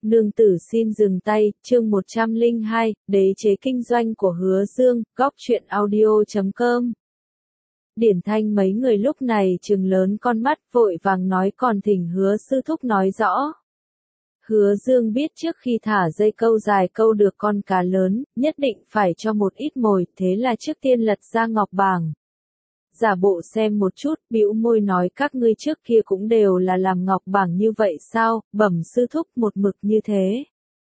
Nương tử xin dừng tay, chương 102, đế chế kinh doanh của Hứa Dương, góc truyện audio.com. Điển Thanh mấy người lúc này trừng lớn con mắt vội vàng nói còn thỉnh Hứa sư thúc nói rõ. Hứa Dương biết trước khi thả dây câu dài câu được con cá lớn, nhất định phải cho một ít mồi, thế là trước tiên lật ra ngọc bảng. Giả bộ xem một chút, bĩu môi nói các ngươi trước kia cũng đều là làm ngọc bảng như vậy sao, bẩm sư thúc một mực như thế.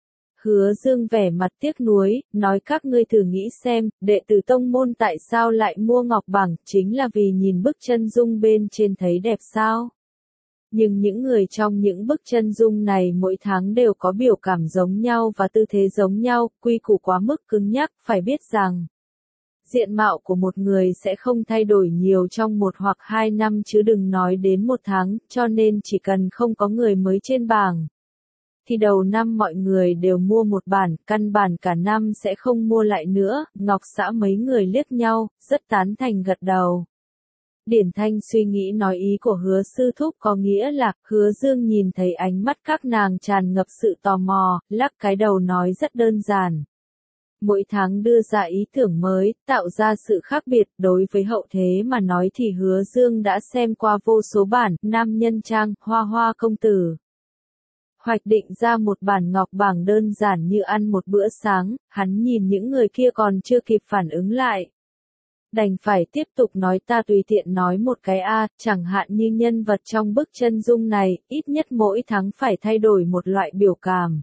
Hứa Dương vẻ mặt tiếc nuối, nói các ngươi thử nghĩ xem, đệ tử tông môn tại sao lại mua ngọc bảng, chính là vì nhìn bức chân dung bên trên thấy đẹp sao. Nhưng những người trong những bức chân dung này mỗi tháng đều có biểu cảm giống nhau và tư thế giống nhau, quy củ quá mức cứng nhắc, phải biết rằng diện mạo của một người sẽ không thay đổi nhiều trong 1 hoặc 2 năm chứ đừng nói đến 1 tháng, cho nên chỉ cần không có người mới trên bảng. Thì đầu năm mọi người đều mua một bản, căn bản cả năm sẽ không mua lại nữa, Ngọc Xã mấy người liếc nhau, rất tán thành gật đầu. Điển Thanh suy nghĩ nói ý của Hứa sư thúc có nghĩa là, Hứa Dương nhìn thấy ánh mắt các nàng tràn ngập sự tò mò, lắc cái đầu nói rất đơn giản. Mỗi tháng đưa ra ý tưởng mới, tạo ra sự khác biệt, đối với hậu thế mà nói thì Hứa Dương đã xem qua vô số bản, nam nhân trang, hoa hoa công tử. Hoạch định ra một bản ngọc bảng đơn giản như ăn một bữa sáng, hắn nhìn những người kia còn chưa kịp phản ứng lại. Đành phải tiếp tục nói ta tùy tiện nói một cái chẳng hạn như nhân vật trong bức chân dung này, ít nhất mỗi tháng phải thay đổi một loại biểu cảm.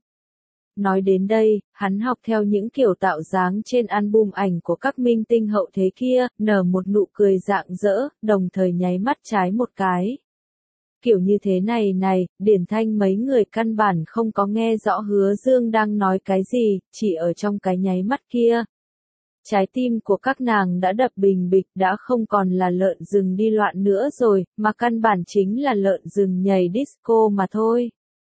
Nói đến đây, hắn học theo những kiểu tạo dáng trên album ảnh của các minh tinh hậu thế kia, nở một nụ cười rạng rỡ, đồng thời nháy mắt trái một cái. Kiểu như thế này, Điển Thanh mấy người căn bản không có nghe rõ Hứa Dương đang nói cái gì, chỉ ở trong cái nháy mắt kia. Trái tim của các nàng đã đập bình bịch, đã không còn là lợn rừng đi loạn nữa rồi, mà căn bản chính là lợn rừng nhảy disco mà thôi.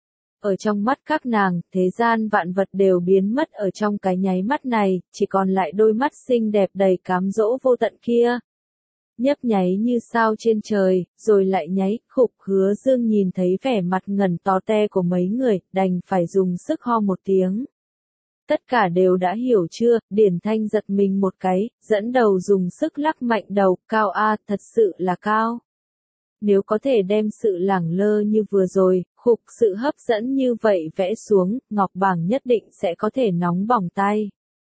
Ở trong mắt các nàng, thế gian vạn vật đều biến mất ở trong cái nháy mắt này, chỉ còn lại đôi mắt xinh đẹp đầy cám dỗ vô tận kia. Nhấp nháy như sao trên trời, rồi lại nháy, khục. Hứa Dương nhìn thấy vẻ mặt ngẩn to te của mấy người, đành phải dùng sức ho một tiếng. Tất cả đều đã hiểu chưa, Điển Thanh giật mình một cái, dẫn đầu dùng sức lắc mạnh đầu, cao thật sự là cao. Nếu có thể đem sự lẳng lơ như vừa rồi, khục sự hấp dẫn như vậy vẽ xuống, ngọc bảng nhất định sẽ có thể nóng bỏng tay.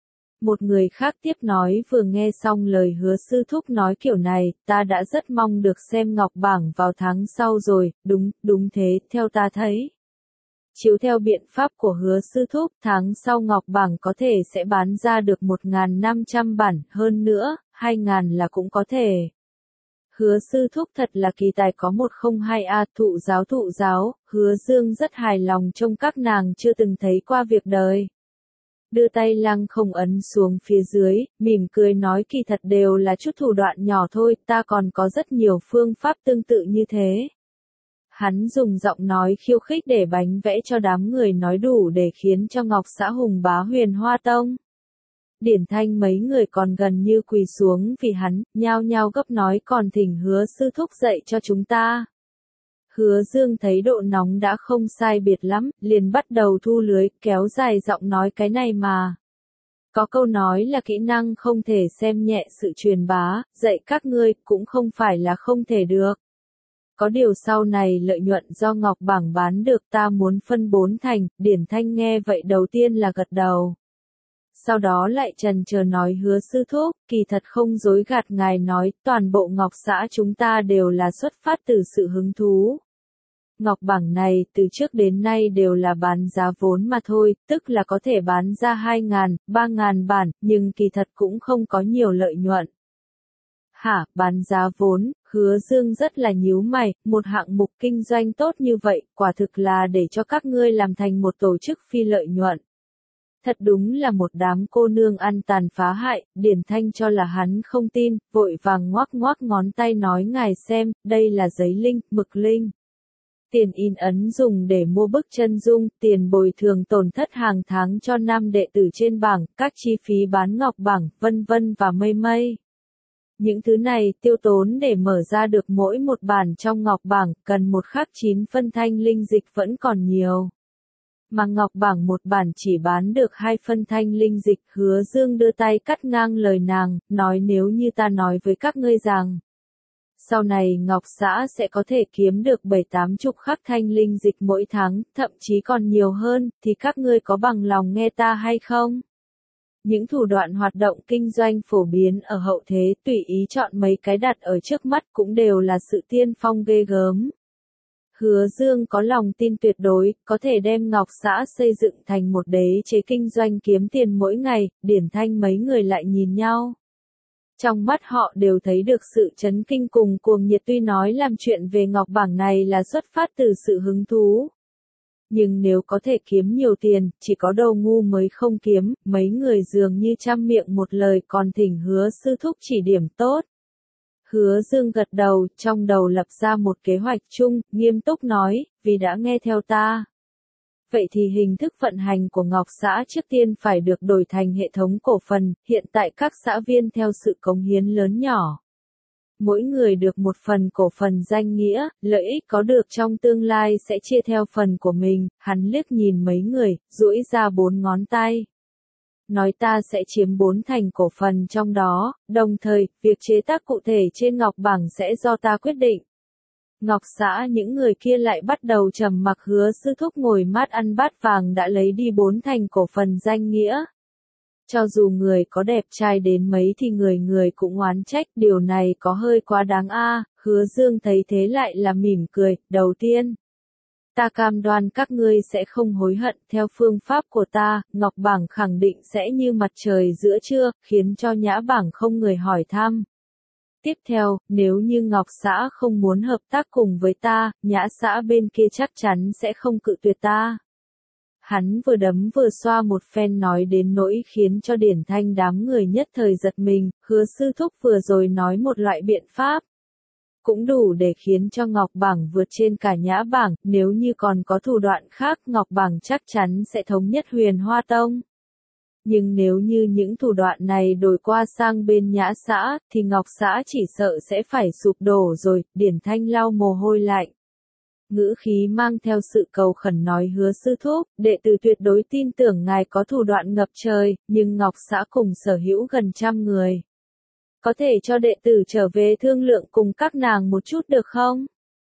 Một người khác tiếp nói vừa nghe xong lời Hứa sư thúc nói kiểu này, ta đã rất mong được xem ngọc bảng vào tháng sau rồi, đúng thế, theo ta thấy. Chiếu theo biện pháp của Hứa sư thúc, tháng sau ngọc bảng có thể sẽ bán ra được 1.500 bản, hơn nữa, 2.000 là cũng có thể. Hứa sư thúc thật là kỳ tài có 102 thụ giáo, Hứa Dương rất hài lòng trông các nàng chưa từng thấy qua việc đời. Đưa tay lăng không ấn xuống phía dưới, mỉm cười nói kỳ thật đều là chút thủ đoạn nhỏ thôi, ta còn có rất nhiều phương pháp tương tự như thế. Hắn dùng giọng nói khiêu khích để bánh vẽ cho đám người nói đủ để khiến cho Ngọc Xã hùng bá Huyền Hoa Tông. Điển Thanh mấy người còn gần như quỳ xuống vì hắn, nhao nhao gấp nói còn thỉnh Hứa sư thúc dạy cho chúng ta. Hứa Dương thấy độ nóng đã không sai biệt lắm, liền bắt đầu thu lưới, kéo dài giọng nói cái này mà. Có câu nói là kỹ năng không thể xem nhẹ sự truyền bá, dạy các ngươi cũng không phải là không thể được. Có điều sau này lợi nhuận do ngọc bảng bán được ta muốn phân 4 thành, Điển Thanh nghe vậy đầu tiên là gật đầu. Sau đó lại chần chờ nói Hứa sư thúc, kỳ thật không dối gạt ngài nói, toàn bộ Ngọc Xã chúng ta đều là xuất phát từ sự hứng thú. Ngọc bảng này từ trước đến nay đều là bán giá vốn mà thôi, tức là có thể bán ra 2.000, 3.000 bản, nhưng kỳ thật cũng không có nhiều lợi nhuận. Hả, bán giá vốn, Hứa Dương rất là nhíu mày, một hạng mục kinh doanh tốt như vậy, quả thực là để cho các ngươi làm thành một tổ chức phi lợi nhuận. Thật đúng là một đám cô nương ăn tàn phá hại, Điển Thanh cho là hắn không tin, vội vàng ngoắc ngón tay nói ngài xem, đây là giấy linh, mực linh. Tiền in ấn dùng để mua bức chân dung, tiền bồi thường tổn thất hàng tháng cho nam đệ tử trên bảng, các chi phí bán ngọc bảng, vân vân và mây. Những thứ này tiêu tốn để mở ra được mỗi một bản trong ngọc bảng, cần một khắc 9 phân thanh linh dịch vẫn còn nhiều. Mà ngọc bảng một bản chỉ bán được 2 phân thanh linh dịch. Hứa Dương đưa tay cắt ngang lời nàng, nói nếu như ta nói với các ngươi rằng sau này Ngọc Xã sẽ có thể kiếm được 7-8 chục khắc thanh linh dịch mỗi tháng, thậm chí còn nhiều hơn, thì các ngươi có bằng lòng nghe ta hay không? Những thủ đoạn hoạt động kinh doanh phổ biến ở hậu thế, tùy ý chọn mấy cái đặt ở trước mắt cũng đều là sự tiên phong ghê gớm. Hứa Dương có lòng tin tuyệt đối, có thể đem Ngọc Xã xây dựng thành một đế chế kinh doanh kiếm tiền mỗi ngày. Điển Thanh mấy người lại nhìn nhau. Trong mắt họ đều thấy được sự chấn kinh cùng cuồng nhiệt, tuy nói làm chuyện về Ngọc Bảng này là xuất phát từ sự hứng thú. Nhưng nếu có thể kiếm nhiều tiền, chỉ có đầu ngu mới không kiếm. Mấy người dường như trăm miệng một lời còn thỉnh Hứa sư thúc chỉ điểm tốt. Hứa Dương gật đầu, trong đầu lập ra một kế hoạch chung, nghiêm túc nói, vì đã nghe theo ta. Vậy thì hình thức vận hành của Ngọc Xã trước tiên phải được đổi thành hệ thống cổ phần, hiện tại các xã viên theo sự cống hiến lớn nhỏ. Mỗi người được một phần cổ phần danh nghĩa, lợi ích có được trong tương lai sẽ chia theo phần của mình. Hắn liếc nhìn mấy người, duỗi ra 4 ngón tay. Nói ta sẽ chiếm 4 thành cổ phần trong đó, đồng thời, việc chế tác cụ thể trên Ngọc Bảng sẽ do ta quyết định. Ngọc Xã những người kia lại bắt đầu trầm mặc. Hứa sư thúc ngồi mát ăn bát vàng đã lấy đi 4 thành cổ phần danh nghĩa. Cho dù người có đẹp trai đến mấy thì người người cũng oán trách, điều này có hơi quá đáng a. Hứa Dương thấy thế lại là mỉm cười, đầu tiên. Ta cam đoan các ngươi sẽ không hối hận, theo phương pháp của ta, Ngọc Bảng khẳng định sẽ như mặt trời giữa trưa, khiến cho Nhã Bảng không người hỏi thăm. Tiếp theo, nếu như Ngọc Xã không muốn hợp tác cùng với ta, Nhã xã bên kia chắc chắn sẽ không cự tuyệt ta. Hắn vừa đấm vừa xoa một phen nói đến nỗi khiến cho Điển Thanh đám người nhất thời giật mình. Hứa sư thúc vừa rồi nói một loại biện pháp cũng đủ để khiến cho Ngọc Bảng vượt trên cả Nhã Bảng. Nếu như còn có thủ đoạn khác, Ngọc Bảng chắc chắn sẽ thống nhất Huyền Hoa Tông. Nhưng nếu như những thủ đoạn này đổi qua sang bên Nhã xã, thì Ngọc xã chỉ sợ sẽ phải sụp đổ rồi. Điển Thanh lau mồ hôi lạnh, ngữ khí mang theo sự cầu khẩn nói, Hứa sư thúc, đệ tử tuyệt đối tin tưởng ngài có thủ đoạn ngập trời, nhưng Ngọc xã cùng sở hữu gần 100 người. Có thể cho đệ tử trở về thương lượng cùng các nàng một chút được không?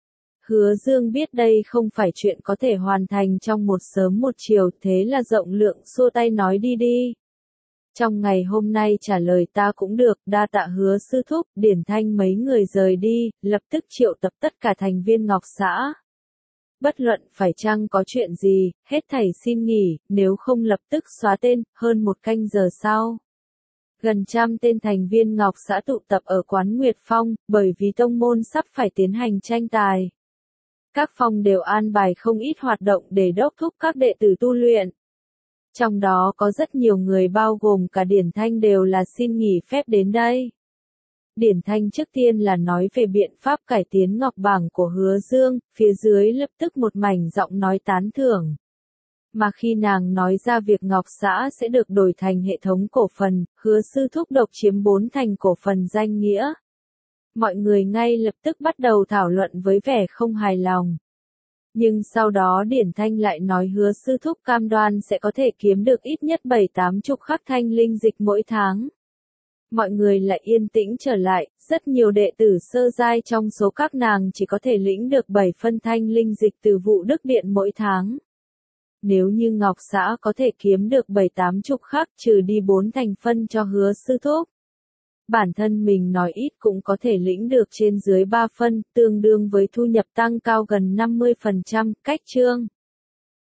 Hứa Dương biết đây không phải chuyện có thể hoàn thành trong một sớm một chiều, thế là rộng lượng xua tay nói đi đi. Trong ngày hôm nay trả lời ta cũng được, đa tạ Hứa sư thúc. Điển Thanh mấy người rời đi, lập tức triệu tập tất cả thành viên Ngọc xã. Bất luận phải chăng có chuyện gì, hết thảy xin nghỉ, nếu không lập tức xóa tên. Hơn 1 canh giờ sau, gần 100 tên thành viên Ngọc xã tụ tập ở quán Nguyệt Phong, bởi vì tông môn sắp phải tiến hành tranh tài. Các phong đều an bài không ít hoạt động để đốc thúc các đệ tử tu luyện. Trong đó có rất nhiều người bao gồm cả Điển Thanh đều là xin nghỉ phép đến đây. Điển Thanh trước tiên là nói về biện pháp cải tiến Ngọc Bảng của Hứa Dương, phía dưới lập tức một mảnh giọng nói tán thưởng. Mà khi nàng nói ra việc Ngọc xã sẽ được đổi thành hệ thống cổ phần, Hứa sư thúc độc chiếm 4 thành cổ phần danh nghĩa. Mọi người ngay lập tức bắt đầu thảo luận với vẻ không hài lòng. Nhưng sau đó Điển Thanh lại nói Hứa sư thúc cam đoan sẽ có thể kiếm được ít nhất 7-8 chục khắc thanh linh dịch mỗi tháng. Mọi người lại yên tĩnh trở lại, rất nhiều đệ tử sơ giai trong số các nàng chỉ có thể lĩnh được 7 phân thanh linh dịch từ vụ đức điện mỗi tháng. Nếu như Ngọc xã có thể kiếm được 7-8 chục khắc trừ đi 4 thành phân cho Hứa sư thúc, bản thân mình nói ít cũng có thể lĩnh được trên dưới 3 phân, tương đương với thu nhập tăng cao gần 50%. Cách chương